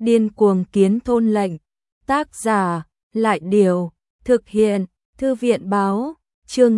Điên cuồng kiến thôn lệnh. Tác giả, Lại Điều. Thực hiện, Thư viện Báo. Chương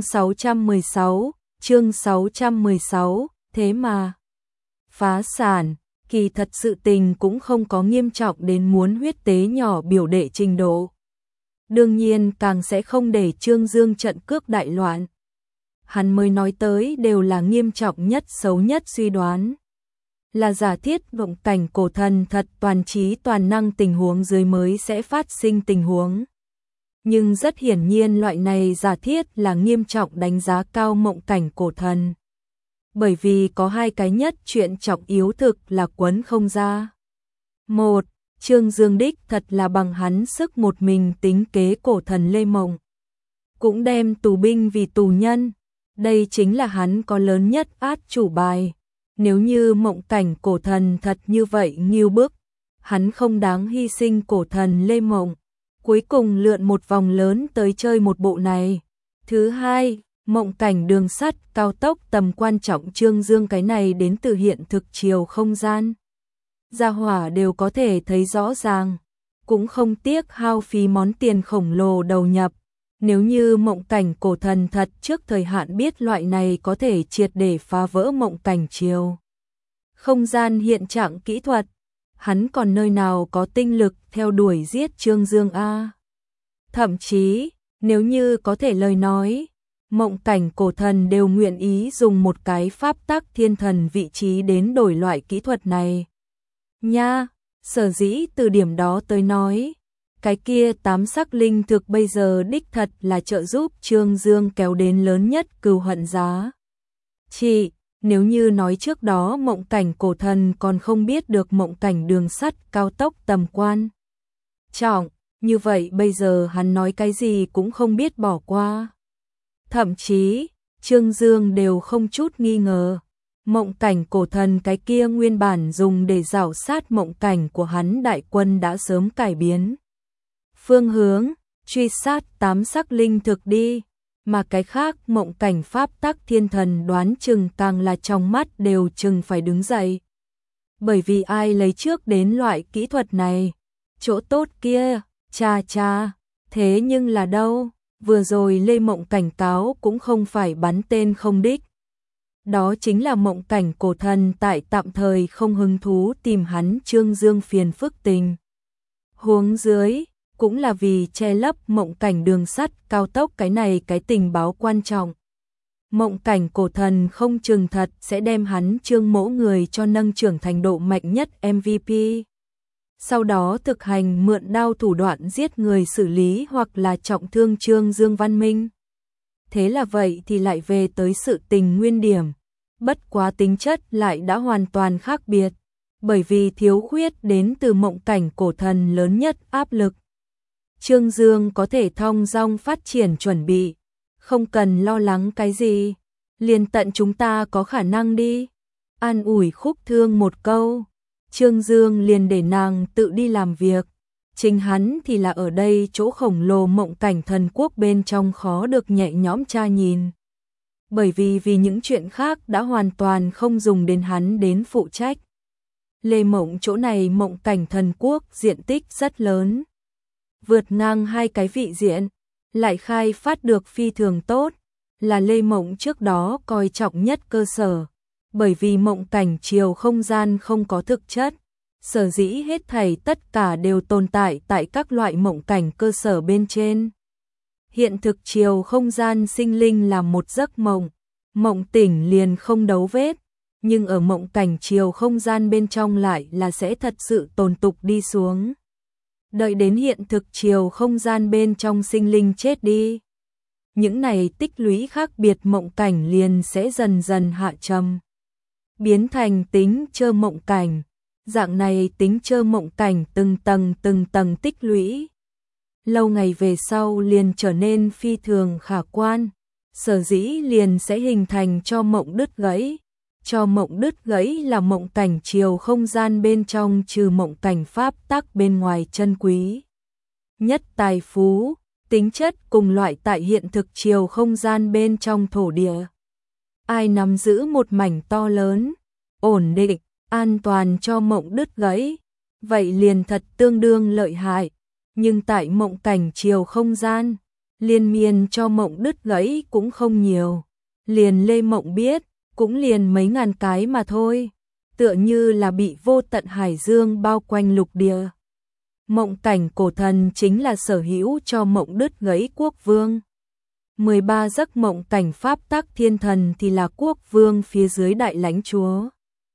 616, thế mà. Phá sản, kỳ thật sự tình cũng không có nghiêm trọng đến muốn huyết tế nhỏ biểu đệ trình độ. Đương nhiên càng sẽ không để Trương Dương trận cước đại loạn. Hắn mới nói tới đều là nghiêm trọng nhất xấu nhất suy đoán. Là giả thiết mộng cảnh cổ thần thật toàn trí toàn năng tình huống dưới mới sẽ phát sinh tình huống. Nhưng rất hiển nhiên loại này giả thiết là nghiêm trọng đánh giá cao mộng cảnh cổ thần. Bởi vì có hai cái nhất chuyện trọng yếu thực là quấn không ra. Một, Trương Dương đích thật là bằng hắn sức một mình tính kế cổ thần Lê Mộng. Cũng đem tù binh vì tù nhân. Đây chính là hắn có lớn nhất át chủ bài. Nếu như mộng cảnh cổ thần thật như vậy nghiêu bức, hắn không đáng hy sinh cổ thần Lê Mộng. Cuối cùng lượn một vòng lớn tới chơi một bộ này. Thứ hai, mộng cảnh đường sắt cao tốc tầm quan trọng Trương Dương cái này đến từ hiện thực chiều không gian. Gia hỏa đều có thể thấy rõ ràng, cũng không tiếc hao phí món tiền khổng lồ đầu nhập. Nếu như mộng cảnh cổ thần thật trước thời hạn biết loại này có thể triệt để phá vỡ mộng cảnh chiều không gian hiện trạng kỹ thuật, hắn còn nơi nào có tinh lực theo đuổi giết Trương Dương a. Thậm chí, nếu như có thể lời nói, mộng cảnh cổ thần đều nguyện ý dùng một cái pháp tắc thiên thần vị trí đến đổi loại kỹ thuật này. Nha, sở dĩ từ điểm đó tới nói, cái kia 8 sắc linh thực bây giờ đích thật là trợ giúp Trương Dương kéo đến lớn nhất cừu hận giá. Nếu như nói trước đó mộng cảnh cổ thần còn không biết được mộng cảnh đường sắt cao tốc tầm quan trọng, như vậy bây giờ hắn nói cái gì cũng không biết bỏ qua. Thậm chí, Trương Dương đều không chút nghi ngờ. Mộng cảnh cổ thần cái kia nguyên bản dùng để rảo sát mộng cảnh của hắn đại quân đã sớm cải biến phương hướng, truy sát 8 sắc linh thực đi, mà cái khác mộng cảnh pháp tắc thiên thần đoán chừng càng là trong mắt đều chừng phải đứng dậy. Bởi vì ai lấy trước đến loại kỹ thuật này, chỗ tốt kia, cha, thế nhưng là đâu, vừa rồi Lê Mộng cảnh cáo cũng không phải bắn tên không đích. Đó chính là mộng cảnh cổ thần tại tạm thời không hứng thú tìm hắn Trương Dương phiền phức tình huống dưới, cũng là vì che lấp mộng cảnh đường sắt cao tốc cái này cái tình báo quan trọng. Mộng cảnh cổ thần không chừng thật sẽ đem hắn Trương mỗ người cho nâng trưởng thành độ mạnh nhất MVP. Sau đó thực hành mượn đao thủ đoạn giết người xử lý hoặc là trọng thương Trương Dương Văn Minh. Thế là vậy thì lại về tới sự tình nguyên điểm. Bất quá tính chất lại đã hoàn toàn khác biệt, bởi vì thiếu khuyết đến từ mộng cảnh cổ thần lớn nhất áp lực. Trương Dương có thể thong dong phát triển chuẩn bị, không cần lo lắng cái gì, liền tận chúng ta có khả năng đi. An ủi Khúc Thương một câu, Trương Dương liền để nàng tự đi làm việc, chính hắn thì là ở đây chỗ khổng lồ mộng cảnh thần quốc bên trong khó được nhẹ nhõm tra nhìn. Bởi vì những chuyện khác đã hoàn toàn không dùng đến hắn đến phụ trách. Lê Mộng chỗ này mộng cảnh thần quốc diện tích rất lớn, vượt ngang hai cái vị diện, lại khai phát được phi thường tốt, là Lê Mộng trước đó coi trọng nhất cơ sở. Bởi vì mộng cảnh chiều không gian không có thực chất, sở dĩ hết thảy tất cả đều tồn tại tại các loại mộng cảnh cơ sở bên trên. Hiện thực chiều không gian sinh linh là một giấc mộng, mộng tỉnh liền không đấu vết, nhưng ở mộng cảnh chiều không gian bên trong lại là sẽ thật sự tồn tục đi xuống. Đợi đến hiện thực chiều không gian bên trong sinh linh chết đi, những này tích lũy khác biệt mộng cảnh liền sẽ dần dần hạ trầm, biến thành tính chơ mộng cảnh. Dạng này tính chơ mộng cảnh từng tầng tích lũy, lâu ngày về sau liền trở nên phi thường khả quan, sở dĩ liền sẽ hình thành cho mộng đứt gãy. Cho mộng đứt gãy là mộng cảnh chiều không gian bên trong trừ mộng cảnh pháp tắc bên ngoài chân quý nhất tài phú, tính chất cùng loại tại hiện thực chiều không gian bên trong thổ địa. Ai nắm giữ một mảnh to lớn, ổn định, an toàn cho mộng đứt gãy, vậy liền thật tương đương lợi hại, nhưng tại mộng cảnh chiều không gian, liên miên cho mộng đứt gãy cũng không nhiều, liền Lê Mộng biết, cũng liền mấy ngàn cái mà thôi, tựa như là bị vô tận hải dương bao quanh lục địa. Mộng cảnh cổ thần chính là sở hữu cho mộng đứt gãy quốc vương. 13 giấc mộng cảnh pháp tắc thiên thần thì là quốc vương phía dưới đại lãnh chúa.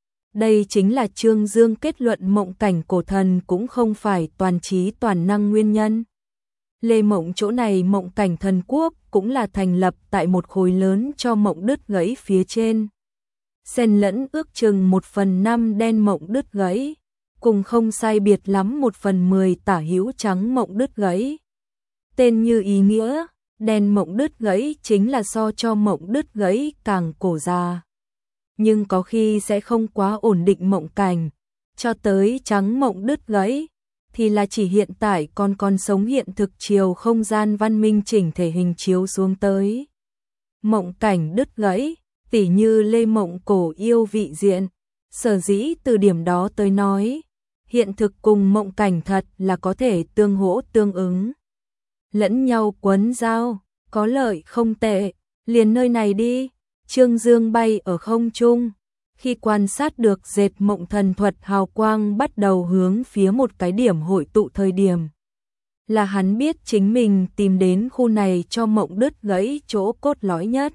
Đây chính là Trương Dương kết luận mộng cảnh cổ thần cũng không phải toàn trí toàn năng nguyên nhân. Lê Mộng chỗ này mộng cảnh thần quốc cũng là thành lập tại một khối lớn cho mộng đứt gãy phía trên. Xen lẫn ước chừng 1/5 đen mộng đứt gãy, cùng không sai biệt lắm 1/10 tả hữu trắng mộng đứt gãy. Tên như ý nghĩa, đen mộng đứt gãy chính là so cho mộng đứt gãy càng cổ già. Nhưng có khi sẽ không quá ổn định mộng cảnh, cho tới trắng mộng đứt gãy, thì là chỉ hiện tại còn sống hiện thực chiều không gian văn minh chỉnh thể hình chiếu xuống tới. Mộng cảnh đứt gãy, tỉ như Lê Mộng cổ yêu vị diện, sở dĩ từ điểm đó tới nói, hiện thực cùng mộng cảnh thật là có thể tương hỗ tương ứng. Lẫn nhau quấn giao, có lợi không tệ, liền nơi này đi. Trương Dương bay ở không trung, khi quan sát được dệt mộng thần thuật hào quang bắt đầu hướng phía một cái điểm hội tụ thời điểm. Là hắn biết chính mình tìm đến khu này cho mộng đứt gãy chỗ cốt lõi nhất.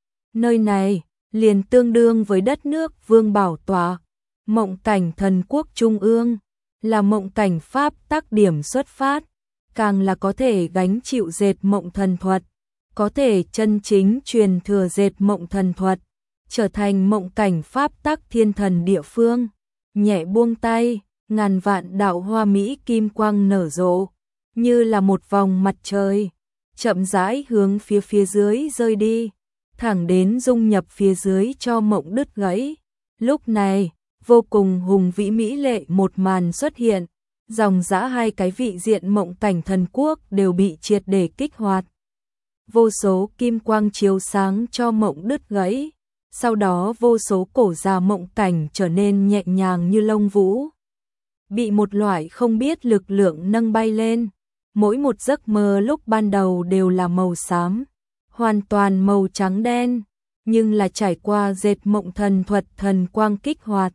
Nơi này, liền tương đương với đất nước Vương Bảo Tọa, mộng cảnh thần quốc trung ương, là mộng cảnh pháp tắc điểm xuất phát, càng là có thể gánh chịu dệt mộng thần thuật. Có thể chân chính truyền thừa dệt mộng thần thuật, trở thành mộng cảnh pháp tắc thiên thần địa phương, nhẹ buông tay, ngàn vạn đạo hoa mỹ kim quang nở rộ, như là một vòng mặt trời, chậm rãi hướng phía dưới rơi đi, thẳng đến dung nhập phía dưới cho mộng đứt gãy. Lúc này, vô cùng hùng vĩ mỹ lệ một màn xuất hiện, dòng dã hai cái vị diện mộng cảnh thần quốc đều bị triệt để kích hoạt. Vô số kim quang chiếu sáng cho mộng đứt gãy, sau đó vô số cổ già mộng cảnh trở nên nhẹ nhàng như lông vũ, bị một loại không biết lực lượng nâng bay lên. Mỗi một giấc mơ lúc ban đầu đều là màu xám, hoàn toàn màu trắng đen, nhưng là trải qua dệt mộng thần thuật thần quang kích hoạt,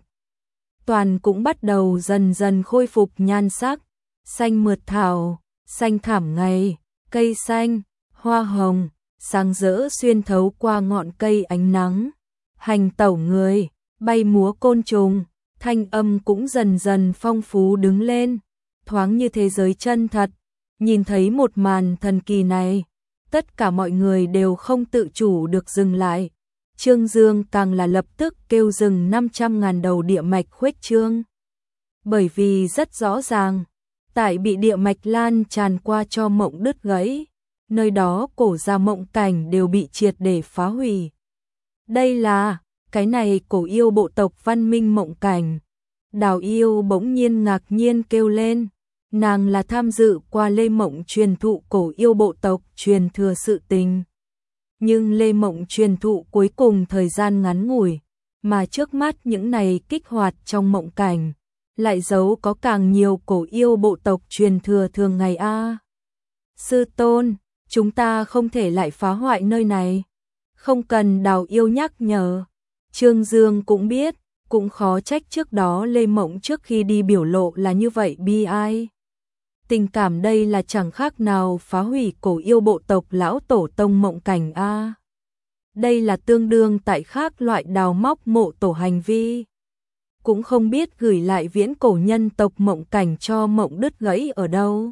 toàn cũng bắt đầu dần dần khôi phục nhan sắc, xanh mượt thảo, xanh thảm ngày, cây xanh, hoa hồng, sáng rỡ xuyên thấu qua ngọn cây ánh nắng, hành tẩu người, bay múa côn trùng, thanh âm cũng dần dần phong phú đứng lên, thoáng như thế giới chân thật. Nhìn thấy một màn thần kỳ này, tất cả mọi người đều không tự chủ được dừng lại. Trương Dương càng là lập tức kêu dừng 500.000 đầu địa mạch khuếch trương. Bởi vì rất rõ ràng, tại bị địa mạch lan tràn qua cho mộng đứt gãy, nơi đó cổ gia mộng cảnh đều bị triệt để phá hủy. Đây là, cái này cổ yêu bộ tộc văn minh mộng cảnh. Đào yêu bỗng nhiên ngạc nhiên kêu lên, nàng là tham dự qua Lê Mộng truyền thụ cổ yêu bộ tộc truyền thừa sự tình. Nhưng Lê Mộng truyền thụ cuối cùng thời gian ngắn ngủi, mà trước mắt những này kích hoạt trong mộng cảnh, lại giấu có càng nhiều cổ yêu bộ tộc truyền thừa thường ngày a. Sư tôn, chúng ta không thể lại phá hoại nơi này. Không cần Đào yêu nhắc nhở. Trương Dương cũng biết, cũng khó trách trước đó Lê Mộng trước khi đi biểu lộ là như vậy bi ai. Tình cảm đây là chẳng khác nào phá hủy cổ yêu bộ tộc lão tổ tông mộng cảnh a. Đây là tương đương tại khác loại đào móc mộ tổ hành vi. Cũng không biết gửi lại viễn cổ nhân tộc mộng cảnh cho mộng đứt gãy ở đâu.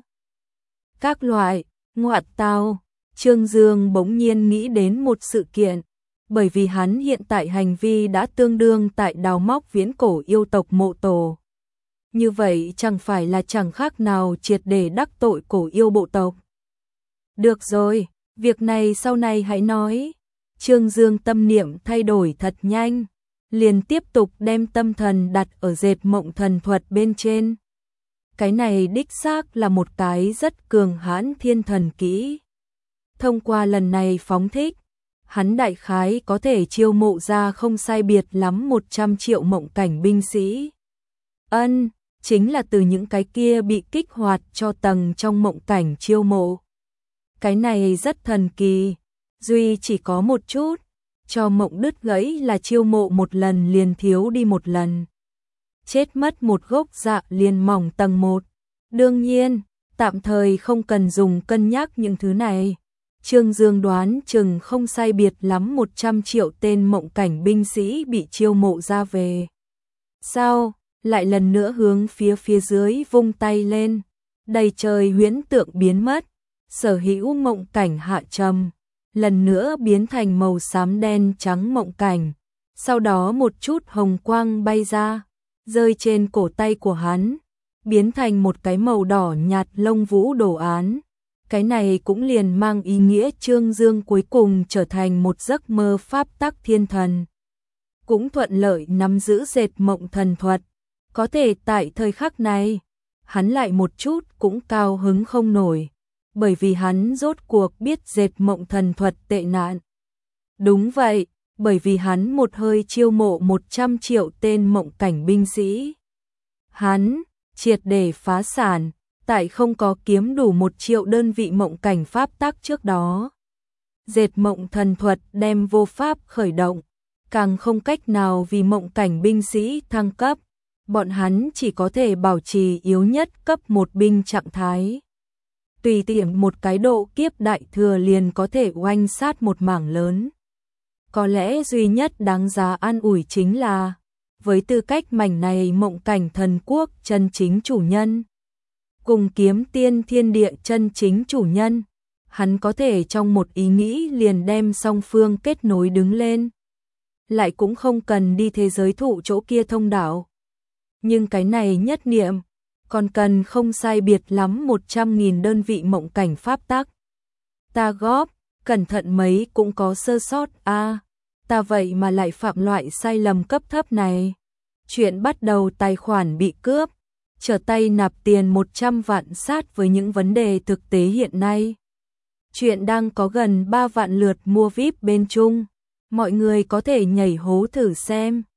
Các loại, ngoại tao, Trương Dương bỗng nhiên nghĩ đến một sự kiện, bởi vì hắn hiện tại hành vi đã tương đương tại đào móc viễn cổ yêu tộc mộ tổ. Như vậy chẳng phải là chẳng khác nào triệt để đắc tội cổ yêu bộ tộc. Được rồi, việc này sau này hãy nói. Trương Dương tâm niệm thay đổi thật nhanh, liền tiếp tục đem tâm thần đặt ở dệt mộng thần thuật bên trên. Cái này đích xác là một cái rất cường hãn thiên thần kỹ. Thông qua lần này phóng thích, hắn đại khái có thể chiêu mộ ra không sai biệt lắm 100 triệu mộng cảnh binh sĩ. chính là từ những cái kia bị kích hoạt cho tầng trong mộng cảnh chiêu mộ. Cái này rất thần kỳ, duy chỉ có một chút, cho mộng đứt gãy là chiêu mộ một lần liền thiếu đi một lần. Chết mất một gốc dạ liền mỏng tầng 1. Đương nhiên, tạm thời không cần dùng cân nhắc những thứ này. Trương Dương đoán chừng không sai biệt lắm 100 triệu tên mộng cảnh binh sĩ bị chiêu mộ ra về. Sau, lại lần nữa hướng phía dưới vung tay lên, đầy trời huyễn tượng biến mất, sở hữu mộng cảnh hạ trầm, lần nữa biến thành màu xám đen trắng mộng cảnh. Sau đó một chút hồng quang bay ra, rơi trên cổ tay của hắn, biến thành một cái màu đỏ nhạt lông vũ đồ án. Cái này cũng liền mang ý nghĩa Trương Dương cuối cùng trở thành một giấc mơ pháp tắc thiên thần. Cũng thuận lợi nắm giữ dệt mộng thần thuật. Có thể tại thời khắc này, hắn lại một chút cũng cao hứng không nổi, bởi vì hắn rốt cuộc biết dệt mộng thần thuật tệ nạn. Đúng vậy, bởi vì hắn một hơi chiêu mộ 100 triệu tên mộng cảnh binh sĩ. Hắn triệt để phá sản, tại không có kiếm đủ 1 triệu đơn vị mộng cảnh pháp tắc trước đó. Dệt mộng thần thuật đem vô pháp khởi động, càng không cách nào vì mộng cảnh binh sĩ thăng cấp, bọn hắn chỉ có thể bảo trì yếu nhất cấp 1 binh trạng thái. Tùy tiện một cái độ kiếp đại thừa liền có thể oanh sát một mảng lớn. Có lẽ duy nhất đáng giá an ủi chính là, với tư cách mảnh này mộng cảnh thần quốc chân chính chủ nhân, cùng kiếm tiên thiên địa chân chính chủ nhân, hắn có thể trong một ý nghĩ liền đem song phương kết nối đứng lên. Lại cũng không cần đi thế giới thụ chỗ kia thông đạo. Nhưng cái này nhất niệm, còn cần không sai biệt lắm 100.000 đơn vị mộng cảnh pháp tắc. Ta góp, cẩn thận mấy cũng có sơ sót a. Ta vậy mà lại phạm loại sai lầm cấp thấp này. Chuyện bắt đầu tài khoản bị cướp, trở tay nạp tiền 100 vạn sát với những vấn đề thực tế hiện nay. Chuyện đang có gần 3 vạn lượt mua VIP bên Trung, mọi người có thể nhảy hố thử xem.